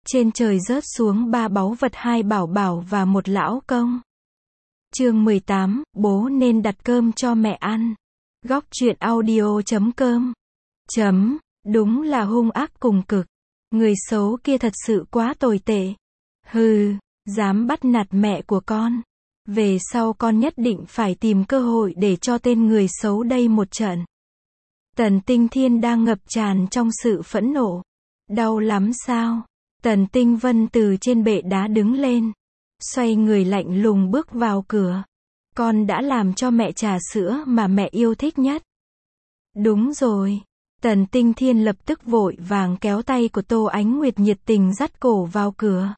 Trên trời rớt xuống 3 báu vật, 2 bảo bảo và 1 lão công. Chương 18, bố nên đặt cơm cho mẹ ăn. Góc truyện audio.com. Đúng là hung ác cùng cực. Người xấu kia thật sự quá tồi tệ. Hừ, dám bắt nạt mẹ của con. Về sau con nhất định phải tìm cơ hội để cho tên người xấu đây một trận. Tần Tinh Thiên đang ngập tràn trong sự phẫn nộ. Đau lắm sao? Tần Tinh Vân từ trên bệ đá đứng lên. Xoay người lạnh lùng bước vào cửa. Con đã làm cho mẹ trà sữa mà mẹ yêu thích nhất. Đúng rồi. Tần Tinh Thiên lập tức vội vàng kéo tay của Tô Ánh Nguyệt nhiệt tình dắt cổ vào cửa.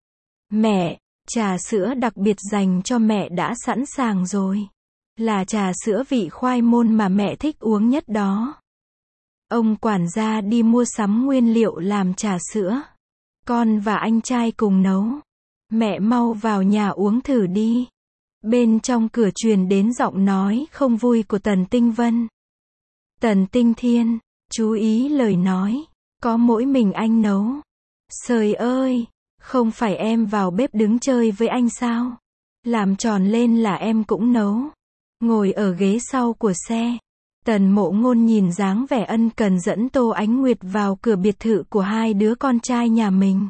Mẹ, trà sữa đặc biệt dành cho mẹ đã sẵn sàng rồi. Là trà sữa vị khoai môn mà mẹ thích uống nhất đó. Ông quản gia đi mua sắm nguyên liệu làm trà sữa. Con và anh trai cùng nấu. Mẹ mau vào nhà uống thử đi. Bên trong cửa truyền đến giọng nói không vui của Tần Tinh Vân. Tần Tinh Thiên, chú ý lời nói. Có mỗi mình anh nấu. Trời ơi, không phải em vào bếp đứng chơi với anh sao? Làm tròn lên là em cũng nấu. Ngồi ở ghế sau của xe. Tần Mộ Ngôn nhìn dáng vẻ ân cần dẫn Tô Ánh Nguyệt vào cửa biệt thự của hai đứa con trai nhà mình.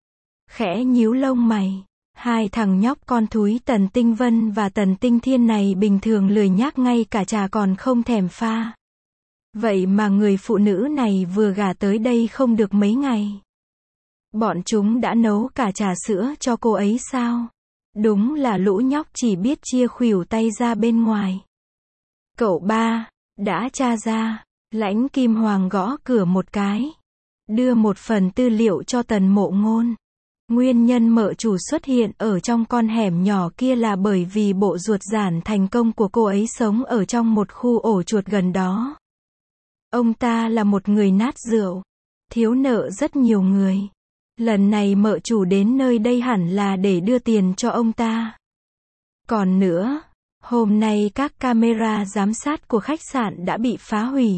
Khẽ nhíu lông mày. Hai thằng nhóc con thúi Tần Tinh Vân và Tần Tinh Thiên này bình thường lười nhác ngay cả trà còn không thèm pha. Vậy mà người phụ nữ này vừa gả tới đây không được mấy ngày. Bọn chúng đã nấu cả trà sữa cho cô ấy sao? Đúng là lũ nhóc chỉ biết chia khuỷu tay ra bên ngoài. Cậu ba, đã tra ra. Lãnh Kim Hoàng gõ cửa một cái. Đưa một phần tư liệu cho Tần Mộ Ngôn. Nguyên nhân mợ chủ xuất hiện ở trong con hẻm nhỏ kia là bởi vì bộ ruột giản thành công của cô ấy sống ở trong một khu ổ chuột gần đó. Ông ta là một người nát rượu. Thiếu nợ rất nhiều người. Lần này mợ chủ đến nơi đây hẳn là để đưa tiền cho ông ta. Còn nữa, hôm nay các camera giám sát của khách sạn đã bị phá hủy.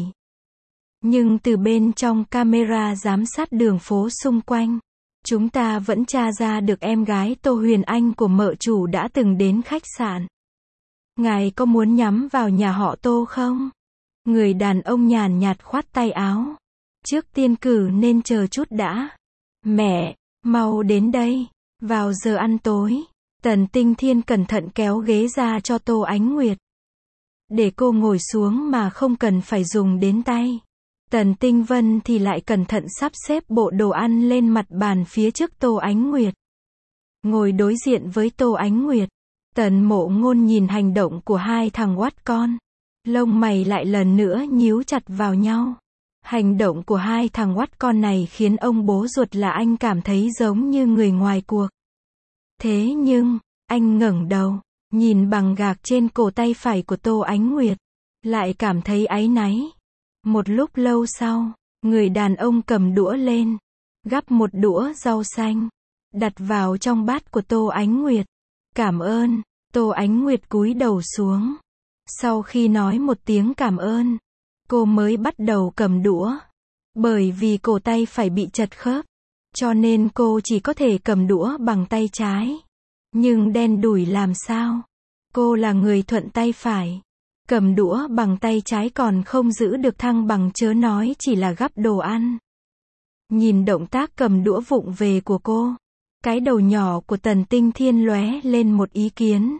Nhưng từ bên trong camera giám sát đường phố xung quanh, chúng ta vẫn tra ra được em gái Tô Huyền Anh của mợ chủ đã từng đến khách sạn. Ngài có muốn nhắm vào nhà họ Tô không? Người đàn ông nhàn nhạt khoát tay áo. Trước tiên cử nên chờ chút đã. Mẹ, mau đến đây. Vào giờ ăn tối. Tần Tinh Thiên cẩn thận kéo ghế ra cho Tô Ánh Nguyệt. Để cô ngồi xuống mà không cần phải dùng đến tay. Tần Tinh Vân thì lại cẩn thận sắp xếp bộ đồ ăn lên mặt bàn phía trước Tô Ánh Nguyệt. Ngồi đối diện với Tô Ánh Nguyệt. Tần Mộ Ngôn nhìn hành động của hai thằng oát con. Lông mày lại lần nữa nhíu chặt vào nhau. Hành động của hai thằng oát con này khiến ông bố ruột là anh cảm thấy giống như người ngoài cuộc. Thế nhưng, anh ngẩng đầu, nhìn bằng gạc trên cổ tay phải của Tô Ánh Nguyệt. Lại cảm thấy áy náy. Một lúc lâu sau, người đàn ông cầm đũa lên. Gắp một đũa rau xanh. Đặt vào trong bát của Tô Ánh Nguyệt. Cảm ơn. Tô Ánh Nguyệt cúi đầu xuống. Sau khi nói một tiếng cảm ơn, cô mới bắt đầu cầm đũa. Bởi vì cổ tay phải bị chật khớp, cho nên cô chỉ có thể cầm đũa bằng tay trái. Nhưng đen đủi làm sao? Cô là người thuận tay phải. Cầm đũa bằng tay trái còn không giữ được thăng bằng chớ nói chỉ là gắp đồ ăn. Nhìn động tác cầm đũa vụng về của cô, cái đầu nhỏ của Tần Tinh Thiên lóe lên một ý kiến.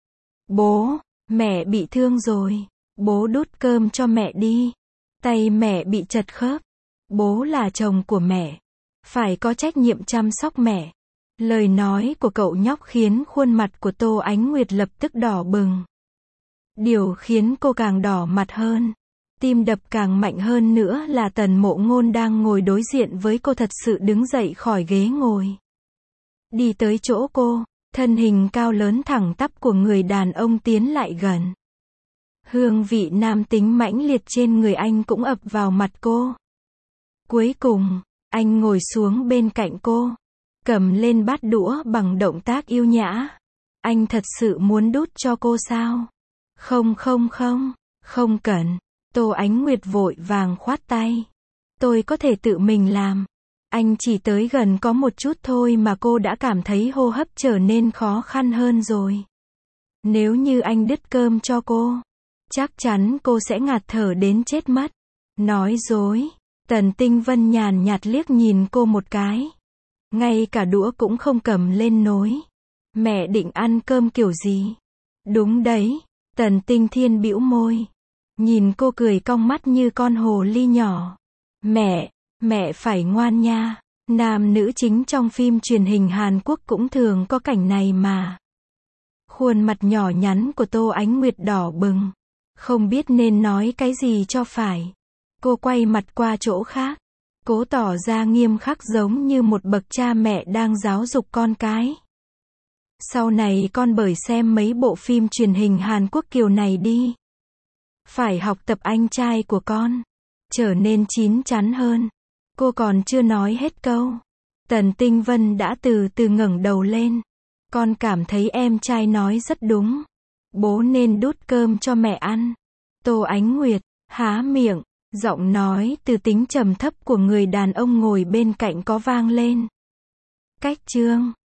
Bố, mẹ bị thương rồi. Bố đút cơm cho mẹ đi. Tay mẹ bị chật khớp. Bố là chồng của mẹ. Phải có trách nhiệm chăm sóc mẹ. Lời nói của cậu nhóc khiến khuôn mặt của Tô Ánh Nguyệt lập tức đỏ bừng. Điều khiến cô càng đỏ mặt hơn, tim đập càng mạnh hơn nữa là Tần Mộ Ngôn đang ngồi đối diện với cô thật sự đứng dậy khỏi ghế ngồi. Đi tới chỗ cô, thân hình cao lớn thẳng tắp của người đàn ông tiến lại gần. Hương vị nam tính mãnh liệt trên người anh cũng ập vào mặt cô. Cuối cùng, anh ngồi xuống bên cạnh cô, cầm lên bát đũa bằng động tác yêu nhã. Anh thật sự muốn đút cho cô sao? Không cần. Tô Ánh Nguyệt vội vàng khoát tay. Tôi có thể tự mình làm. Anh chỉ tới gần có một chút thôi mà cô đã cảm thấy hô hấp trở nên khó khăn hơn rồi. Nếu như anh đứt cơm cho cô, chắc chắn cô sẽ ngạt thở đến chết mất. Nói dối. Tần Tinh Vân nhàn nhạt liếc nhìn cô một cái. Ngay cả đũa cũng không cầm lên nối. Mẹ định ăn cơm kiểu gì? Đúng đấy. Tần Tinh Thiên bĩu môi. Nhìn cô cười cong mắt như con hồ ly nhỏ. Mẹ phải ngoan nha. Nam nữ chính trong phim truyền hình Hàn Quốc cũng thường có cảnh này mà. Khuôn mặt nhỏ nhắn của Tô Ánh Nguyệt đỏ bừng. Không biết nên nói cái gì cho phải. Cô quay mặt qua chỗ khác. Cố tỏ ra nghiêm khắc giống như một bậc cha mẹ đang giáo dục con cái. Sau này con bởi xem mấy bộ phim truyền hình Hàn Quốc kiểu này đi. Phải học tập anh trai của con. Trở nên chín chắn hơn. Cô còn chưa nói hết câu. Tần Tinh Vân đã từ từ ngẩng đầu lên. Con cảm thấy em trai nói rất đúng. Bố nên đút cơm cho mẹ ăn. Tô Ánh Nguyệt há miệng, giọng nói từ tính trầm thấp của người đàn ông ngồi bên cạnh có vang lên. Cách chương